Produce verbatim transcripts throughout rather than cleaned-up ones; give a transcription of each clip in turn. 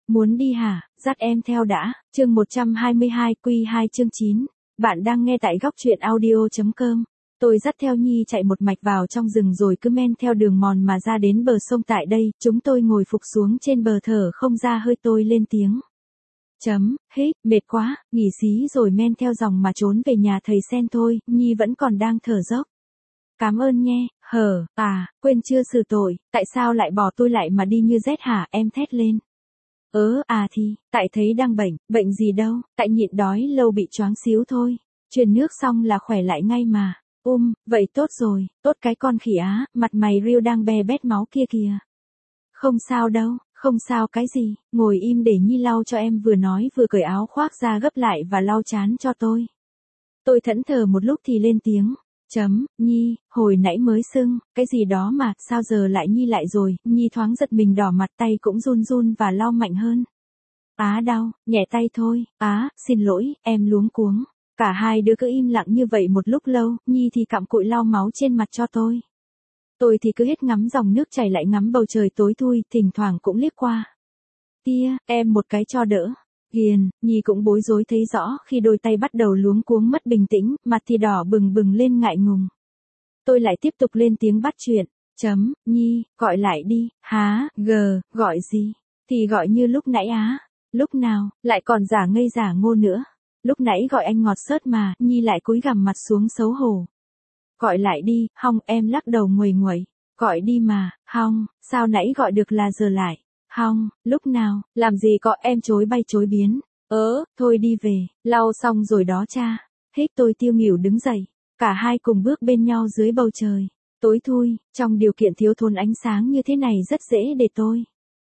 Muốn đi hả, dắt em theo đã, chương một trăm hai mươi hai quy hai chương chín. Bạn đang nghe tại góc truyện audio.com. Tôi dắt theo Nhi chạy một mạch vào trong rừng rồi cứ men theo đường mòn mà ra đến bờ sông. Tại đây, chúng tôi ngồi phục xuống trên bờ thở không ra hơi. Tôi lên tiếng. Chấm, hít, mệt quá, nghỉ xí rồi men theo dòng mà trốn về nhà thầy Sen thôi. Nhi vẫn còn đang thở dốc. Cảm ơn nhé, hờ, à, quên chưa xử tội, tại sao lại bỏ tôi lại mà đi như rét hả, em thét lên. Ớ, à thì, tại thấy đang bệnh, bệnh gì đâu, tại nhịn đói lâu bị choáng xíu thôi, truyền nước xong là khỏe lại ngay mà. Um, vậy tốt rồi, tốt cái con khỉ á, mặt mày riêu đang be bét máu kia kìa. Không sao đâu, không sao cái gì, ngồi im để Nhi lau cho em, vừa nói vừa cởi áo khoác ra gấp lại và lau trán cho tôi. Tôi thẫn thờ một lúc thì lên tiếng. Chấm, Nhi, hồi nãy mới sưng, cái gì đó mà, sao giờ lại Nhi lại rồi, Nhi thoáng giật mình đỏ mặt, tay cũng run run và lau mạnh hơn. Á đau, nhẹ tay thôi, á, xin lỗi, em luống cuống. Cả hai đứa cứ im lặng như vậy một lúc lâu, Nhi thì cặm cụi lau máu trên mặt cho tôi. Tôi thì cứ hết ngắm dòng nước chảy lại ngắm bầu trời tối thui, thỉnh thoảng cũng liếc qua. Tia, em một cái cho đỡ. Hiền, Nhi cũng bối rối thấy rõ khi đôi tay bắt đầu luống cuống mất bình tĩnh, mặt thì đỏ bừng bừng lên ngại ngùng. Tôi lại tiếp tục lên tiếng bắt chuyện. Chấm, Nhi, gọi lại đi, há, gờ, gọi gì? Thì gọi như lúc nãy á. Lúc nào, lại còn giả ngây giả ngô nữa. Lúc nãy gọi anh ngọt xớt mà, Nhi lại cúi gằm mặt xuống xấu hổ. Gọi lại đi, hong, em lắc đầu nguầy nguẩy. Gọi đi mà, hong, sao nãy gọi được là giờ lại. Hong, lúc nào, làm gì có, em chối bay chối biến. Ớ, thôi đi về, lau xong rồi đó cha. Hít, tôi tiêu nghỉu đứng dậy. Cả hai cùng bước bên nhau dưới bầu trời. Tối thui, trong điều kiện thiếu thốn ánh sáng như thế này rất dễ để tôi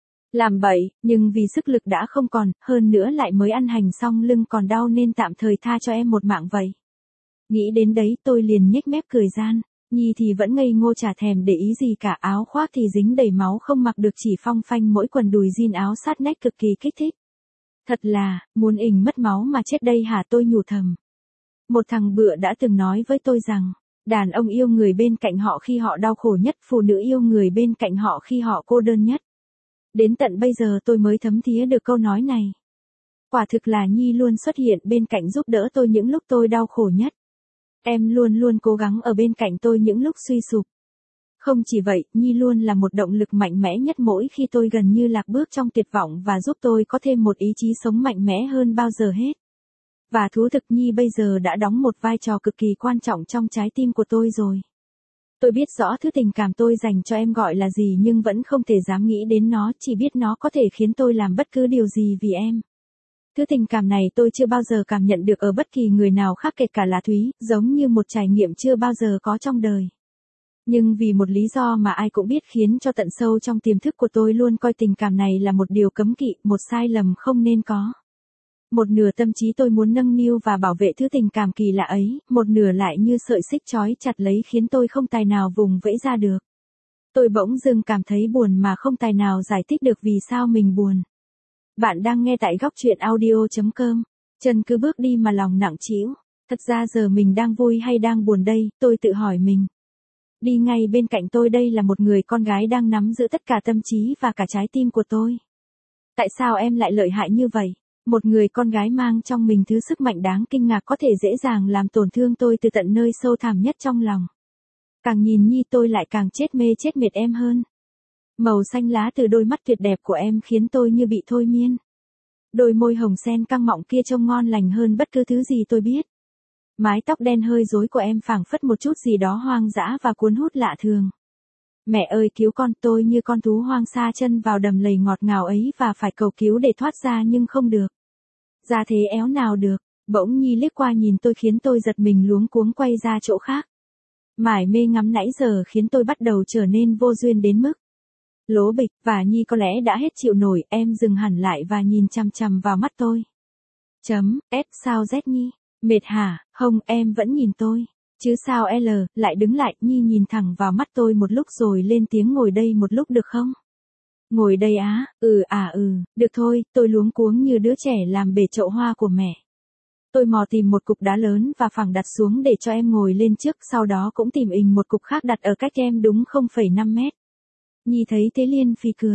làm bậy, nhưng vì sức lực đã không còn, hơn nữa lại mới ăn hành xong lưng còn đau nên tạm thời tha cho em một mạng vậy. Nghĩ đến đấy tôi liền nhếch mép cười gian. Nhi thì vẫn ngây ngô chả thèm để ý gì cả, áo khoác thì dính đầy máu không mặc được, chỉ phong phanh mỗi quần đùi jean áo sát nách cực kỳ kích thích. Thật là, muốn ình mất máu mà chết đây hả, tôi nhủ thầm. Một thằng bựa đã từng nói với tôi rằng, đàn ông yêu người bên cạnh họ khi họ đau khổ nhất, phụ nữ yêu người bên cạnh họ khi họ cô đơn nhất. Đến tận bây giờ tôi mới thấm thía được câu nói này. Quả thực là Nhi luôn xuất hiện bên cạnh giúp đỡ tôi những lúc tôi đau khổ nhất. Em luôn luôn cố gắng ở bên cạnh tôi những lúc suy sụp. Không chỉ vậy, Nhi luôn là một động lực mạnh mẽ nhất mỗi khi tôi gần như lạc bước trong tuyệt vọng và giúp tôi có thêm một ý chí sống mạnh mẽ hơn bao giờ hết. Và thú thực Nhi bây giờ đã đóng một vai trò cực kỳ quan trọng trong trái tim của tôi rồi. Tôi biết rõ thứ tình cảm tôi dành cho em gọi là gì nhưng vẫn không thể dám nghĩ đến nó, chỉ biết nó có thể khiến tôi làm bất cứ điều gì vì em. Thứ tình cảm này tôi chưa bao giờ cảm nhận được ở bất kỳ người nào khác kể cả là Thúy, giống như một trải nghiệm chưa bao giờ có trong đời. Nhưng vì một lý do mà ai cũng biết khiến cho tận sâu trong tiềm thức của tôi luôn coi tình cảm này là một điều cấm kỵ, một sai lầm không nên có. Một nửa tâm trí tôi muốn nâng niu và bảo vệ thứ tình cảm kỳ lạ ấy, một nửa lại như sợi xích trói chặt lấy khiến tôi không tài nào vùng vẫy ra được. Tôi bỗng dưng cảm thấy buồn mà không tài nào giải thích được vì sao mình buồn. Bạn đang nghe tại góc truyện audio.com. Chân cứ bước đi mà lòng nặng trĩu. Thật ra giờ mình đang vui hay đang buồn đây, tôi tự hỏi mình. Đi ngay bên cạnh tôi đây là một người con gái đang nắm giữ tất cả tâm trí và cả trái tim của tôi. Tại sao em lại lợi hại như vậy? Một người con gái mang trong mình thứ sức mạnh đáng kinh ngạc có thể dễ dàng làm tổn thương tôi từ tận nơi sâu thẳm nhất trong lòng. Càng nhìn Nhi tôi lại càng chết mê chết mệt em hơn. Màu xanh lá từ đôi mắt tuyệt đẹp của em khiến tôi như bị thôi miên. Đôi môi hồng sen căng mọng kia trông ngon lành hơn bất cứ thứ gì tôi biết. Mái tóc đen hơi rối của em phảng phất một chút gì đó hoang dã và cuốn hút lạ thường. Mẹ ơi cứu con, tôi như con thú hoang sa chân vào đầm lầy ngọt ngào ấy và phải cầu cứu để thoát ra nhưng không được. Ra thế éo nào được, bỗng Nhi liếc qua nhìn tôi khiến tôi giật mình luống cuống quay ra chỗ khác. Mải mê ngắm nãy giờ khiến tôi bắt đầu trở nên vô duyên đến mức lố bịch, và Nhi có lẽ đã hết chịu nổi, em dừng hẳn lại và nhìn chằm chằm vào mắt tôi. Chấm, S sao Z Nhi, mệt hả, không, em vẫn nhìn tôi. Chứ sao L, lại đứng lại, Nhi nhìn thẳng vào mắt tôi một lúc rồi lên tiếng ngồi đây một lúc được không? Ngồi đây á, ừ à ừ, được thôi, tôi luống cuống như đứa trẻ làm bể chậu hoa của mẹ. Tôi mò tìm một cục đá lớn và phẳng đặt xuống để cho em ngồi lên trước, sau đó cũng tìm ình một cục khác đặt ở cách em đúng không phẩy năm mét. Nhi thấy thế liền phì cười.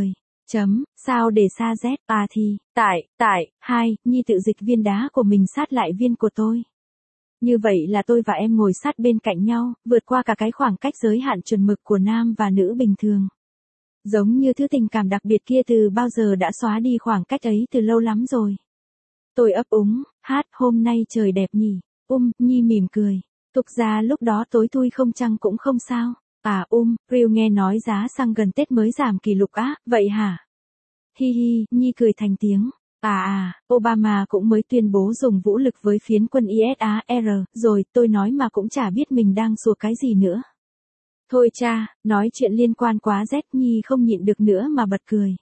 Chấm, sao để xa Z, à thì, tại, tại, hai, Nhi tự dịch viên đá của mình sát lại viên của tôi. Như vậy là tôi và em ngồi sát bên cạnh nhau, vượt qua cả cái khoảng cách giới hạn chuẩn mực của nam và nữ bình thường. Giống như thứ tình cảm đặc biệt kia từ bao giờ đã xóa đi khoảng cách ấy từ lâu lắm rồi. Tôi ấp úng, hát, hôm nay trời đẹp nhỉ. Um, Nhi mỉm cười. Thực ra lúc đó tối thui không chăng cũng không sao. À um, Ryu nghe nói giá xăng gần Tết mới giảm kỷ lục á, vậy hả? Hi hi, Nhi cười thành tiếng. À à, Obama cũng mới tuyên bố dùng vũ lực với phiến quân i ét a rờ, rồi tôi nói mà cũng chả biết mình đang sủa cái gì nữa. Thôi cha, nói chuyện liên quan quá Z, Nhi không nhịn được nữa mà bật cười.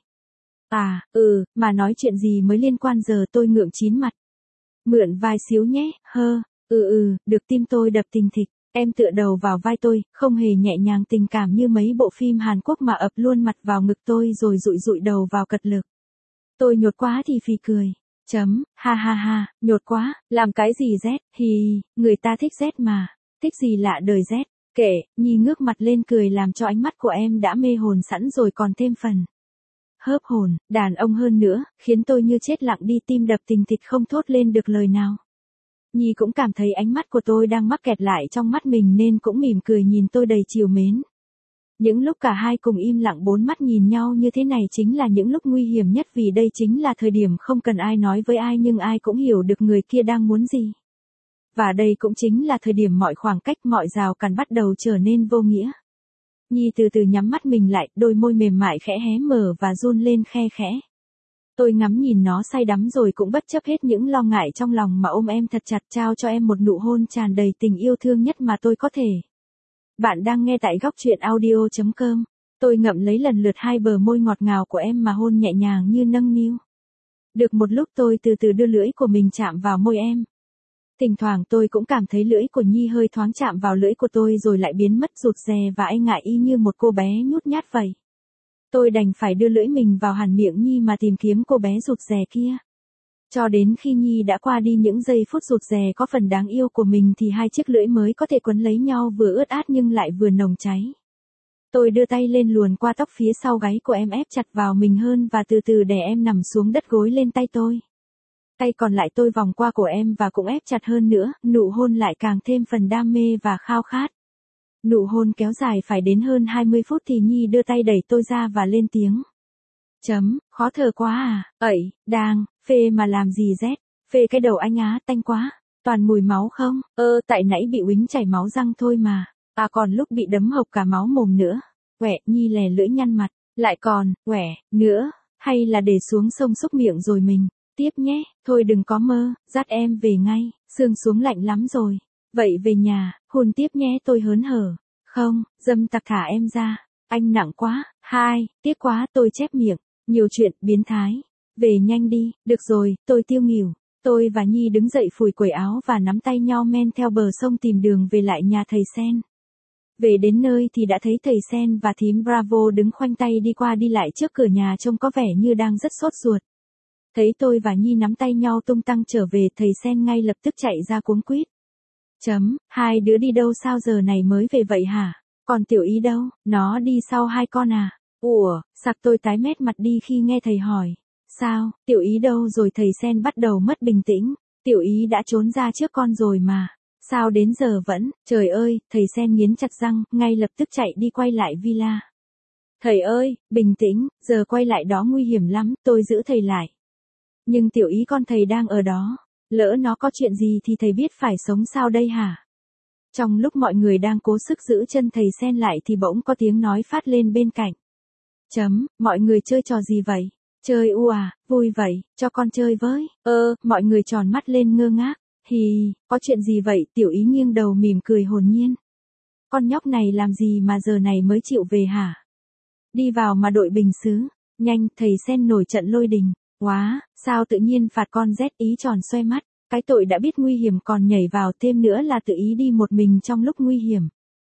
À, ừ, mà nói chuyện gì mới liên quan giờ tôi ngượng chín mặt. Mượn vai xíu nhé, hơ, ừ ừ, được tim tôi đập thình thịch. Em tựa đầu vào vai tôi, không hề nhẹ nhàng tình cảm như mấy bộ phim Hàn Quốc mà ập luôn mặt vào ngực tôi rồi dụi dụi đầu vào cật lực. Tôi nhột quá thì phì cười. Chấm, ha ha ha, nhột quá, làm cái gì Z, thì, người ta thích Z mà, thích gì lạ đời Z. Kệ, Nhi ngước mặt lên cười làm cho ánh mắt của em đã mê hồn sẵn rồi còn thêm phần hớp hồn, đàn ông hơn nữa, khiến tôi như chết lặng đi tim đập thình thịch không thốt lên được lời nào. Nhi cũng cảm thấy ánh mắt của tôi đang mắc kẹt lại trong mắt mình nên cũng mỉm cười nhìn tôi đầy trìu mến. Những lúc cả hai cùng im lặng bốn mắt nhìn nhau như thế này chính là những lúc nguy hiểm nhất vì đây chính là thời điểm không cần ai nói với ai nhưng ai cũng hiểu được người kia đang muốn gì. Và đây cũng chính là thời điểm mọi khoảng cách mọi rào cản bắt đầu trở nên vô nghĩa. Nhi từ từ nhắm mắt mình lại, đôi môi mềm mại khẽ hé mở và run lên khe khẽ. Tôi ngắm nhìn nó say đắm rồi cũng bất chấp hết những lo ngại trong lòng mà ôm em thật chặt trao cho em một nụ hôn tràn đầy tình yêu thương nhất mà tôi có thể. Bạn đang nghe tại góc truyện audio chấm com. Tôi ngậm lấy lần lượt hai bờ môi ngọt ngào của em mà hôn nhẹ nhàng như nâng niu. Được một lúc tôi từ từ đưa lưỡi của mình chạm vào môi em. Thỉnh thoảng tôi cũng cảm thấy lưỡi của Nhi hơi thoáng chạm vào lưỡi của tôi rồi lại biến mất rụt rè và e ngại y như một cô bé nhút nhát vậy. Tôi đành phải đưa lưỡi mình vào hẳn miệng Nhi mà tìm kiếm cô bé rụt rè kia. Cho đến khi Nhi đã qua đi những giây phút rụt rè có phần đáng yêu của mình thì hai chiếc lưỡi mới có thể quấn lấy nhau vừa ướt át nhưng lại vừa nồng cháy. Tôi đưa tay lên luồn qua tóc phía sau gáy của em ép chặt vào mình hơn và từ từ đè em nằm xuống đất gối lên tay tôi. Tay còn lại tôi vòng qua cổ em và cũng ép chặt hơn nữa, nụ hôn lại càng thêm phần đam mê và khao khát. Nụ hôn kéo dài phải đến hơn hai mươi phút thì Nhi đưa tay đẩy tôi ra và lên tiếng. Chấm, khó thở quá à, ẩy, đang, phê mà làm gì Z, phê cái đầu anh á, tanh quá, toàn mùi máu không, ơ, tại nãy bị uýnh chảy máu răng thôi mà, à còn lúc bị đấm hộc cả máu mồm nữa, quẹ, Nhi lè lưỡi nhăn mặt, lại còn, quẹ, nữa, hay là để xuống sông xúc miệng rồi mình, tiếp nhé, thôi đừng có mơ, dắt em về ngay, sương xuống lạnh lắm rồi, vậy về nhà, hôn tiếp nhé tôi hớn hở, không, dâm tặc thả em ra, anh nặng quá, hai, tiếc quá tôi chép miệng. Nhiều chuyện, biến thái. Về nhanh đi, được rồi, tôi tiêu nghỉu. Tôi và Nhi đứng dậy phủi quẩy áo và nắm tay nhau men theo bờ sông tìm đường về lại nhà thầy Sen. Về đến nơi thì đã thấy thầy Sen và thím Bravo đứng khoanh tay đi qua đi lại trước cửa nhà trông có vẻ như đang rất sốt ruột. Thấy tôi và Nhi nắm tay nhau tung tăng trở về thầy Sen ngay lập tức chạy ra cuống quýt. Chấm, hai đứa đi đâu sao giờ này mới về vậy hả? Còn Tiểu Ý đâu, nó đi sau hai con à? Ủa, sặc tôi tái mét mặt đi khi nghe thầy hỏi. Sao, Tiểu Ý đâu rồi thầy Sen bắt đầu mất bình tĩnh. Tiểu Ý đã trốn ra trước con rồi mà. Sao đến giờ vẫn, trời ơi, thầy Sen nghiến chặt răng, ngay lập tức chạy đi quay lại villa. Thầy ơi, bình tĩnh, giờ quay lại đó nguy hiểm lắm, tôi giữ thầy lại. Nhưng Tiểu Ý con thầy đang ở đó. Lỡ nó có chuyện gì thì thầy biết phải sống sao đây hả? Trong lúc mọi người đang cố sức giữ chân thầy Sen lại thì bỗng có tiếng nói phát lên bên cạnh. Chấm, mọi người chơi trò gì vậy? Chơi u à, vui vậy, cho con chơi với. Ơ, mọi người tròn mắt lên ngơ ngác. Hì, có chuyện gì vậy? Tiểu Ý nghiêng đầu mỉm cười hồn nhiên. Con nhóc này làm gì mà giờ này mới chịu về hả? Đi vào mà đội bình xứ. Nhanh, thầy Sen nổi trận lôi đình. Quá, sao tự nhiên phạt con Z? Ý tròn xoe mắt. Cái tội đã biết nguy hiểm còn nhảy vào thêm nữa là tự ý đi một mình trong lúc nguy hiểm.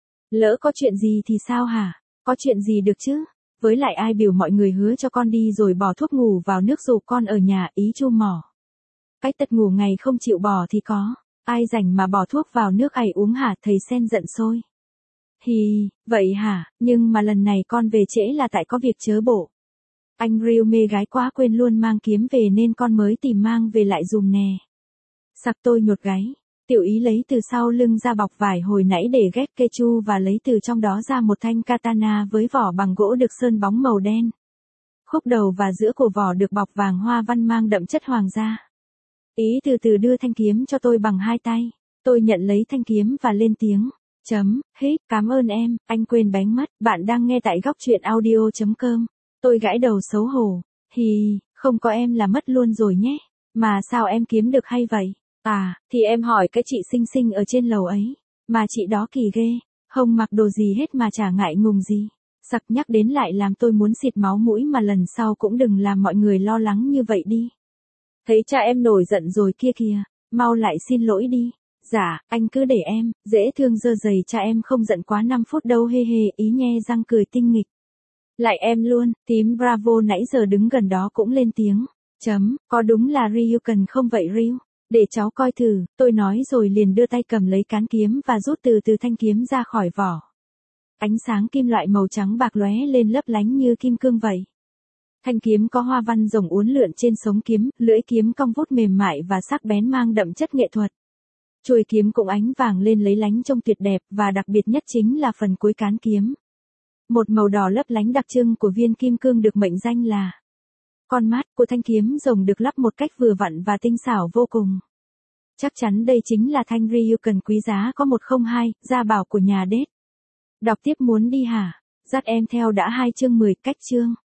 Lỡ có chuyện gì thì sao hả? Có chuyện gì được chứ? Với lại ai biểu mọi người hứa cho con đi rồi bỏ thuốc ngủ vào nước dù con ở nhà, Ý chu mỏ. Cái tật ngủ ngày không chịu bỏ thì có. Ai rảnh mà bỏ thuốc vào nước ày uống hả? Thầy Sen giận sôi. Hì, vậy hả? Nhưng mà lần này con về trễ là tại có việc chớ bộ. Anh Ryu mê gái quá quên luôn mang kiếm về nên con mới tìm mang về lại dùm nè. Sặc tôi nhột gáy. Tiểu Ý lấy từ sau lưng ra bọc vải hồi nãy để ghép Kechu và lấy từ trong đó ra một thanh katana với vỏ bằng gỗ được sơn bóng màu đen. Khúc đầu và giữa cổ vỏ được bọc vàng hoa văn mang đậm chất hoàng gia. Ý từ từ đưa thanh kiếm cho tôi bằng hai tay. Tôi nhận lấy thanh kiếm và lên tiếng. Chấm, hít, cảm ơn em, anh quên bánh mất. Bạn đang nghe tại góc truyện audio.com. Tôi gãi đầu xấu hổ. Hì, không có em là mất luôn rồi nhé. Mà sao em kiếm được hay vậy? À, thì em hỏi cái chị xinh xinh ở trên lầu ấy. Mà chị đó kỳ ghê. Không mặc đồ gì hết mà chả ngại ngùng gì. Sặc nhắc đến lại làm tôi muốn xịt máu mũi mà lần sau cũng đừng làm mọi người lo lắng như vậy đi. Thấy cha em nổi giận rồi kia kìa. Mau lại xin lỗi đi. Dạ, anh cứ để em, dễ thương dơ dày cha em không giận quá năm phút đâu hê hê. Ý nhe răng cười tinh nghịch. Lại em luôn, tím Bravo nãy giờ đứng gần đó cũng lên tiếng. Chấm, có đúng là Ryu cần không vậy Ryu? Để cháu coi thử, tôi nói rồi liền đưa tay cầm lấy cán kiếm và rút từ từ thanh kiếm ra khỏi vỏ. Ánh sáng kim loại màu trắng bạc lóe lên lấp lánh như kim cương vậy. Thanh kiếm có hoa văn rồng uốn lượn trên sống kiếm, lưỡi kiếm cong vút mềm mại và sắc bén mang đậm chất nghệ thuật. Chuôi kiếm cũng ánh vàng lên lấy lánh trông tuyệt đẹp và đặc biệt nhất chính là phần cuối cán kiếm. Một màu đỏ lấp lánh đặc trưng của viên kim cương được mệnh danh là con mắt của thanh kiếm rồng được lắp một cách vừa vặn và tinh xảo vô cùng. Chắc chắn đây chính là thanh Ryuken quý giá có một không hai, gia bảo của nhà đết. Đọc tiếp muốn đi hả? Dắt em theo đã hai chương mười cách chương.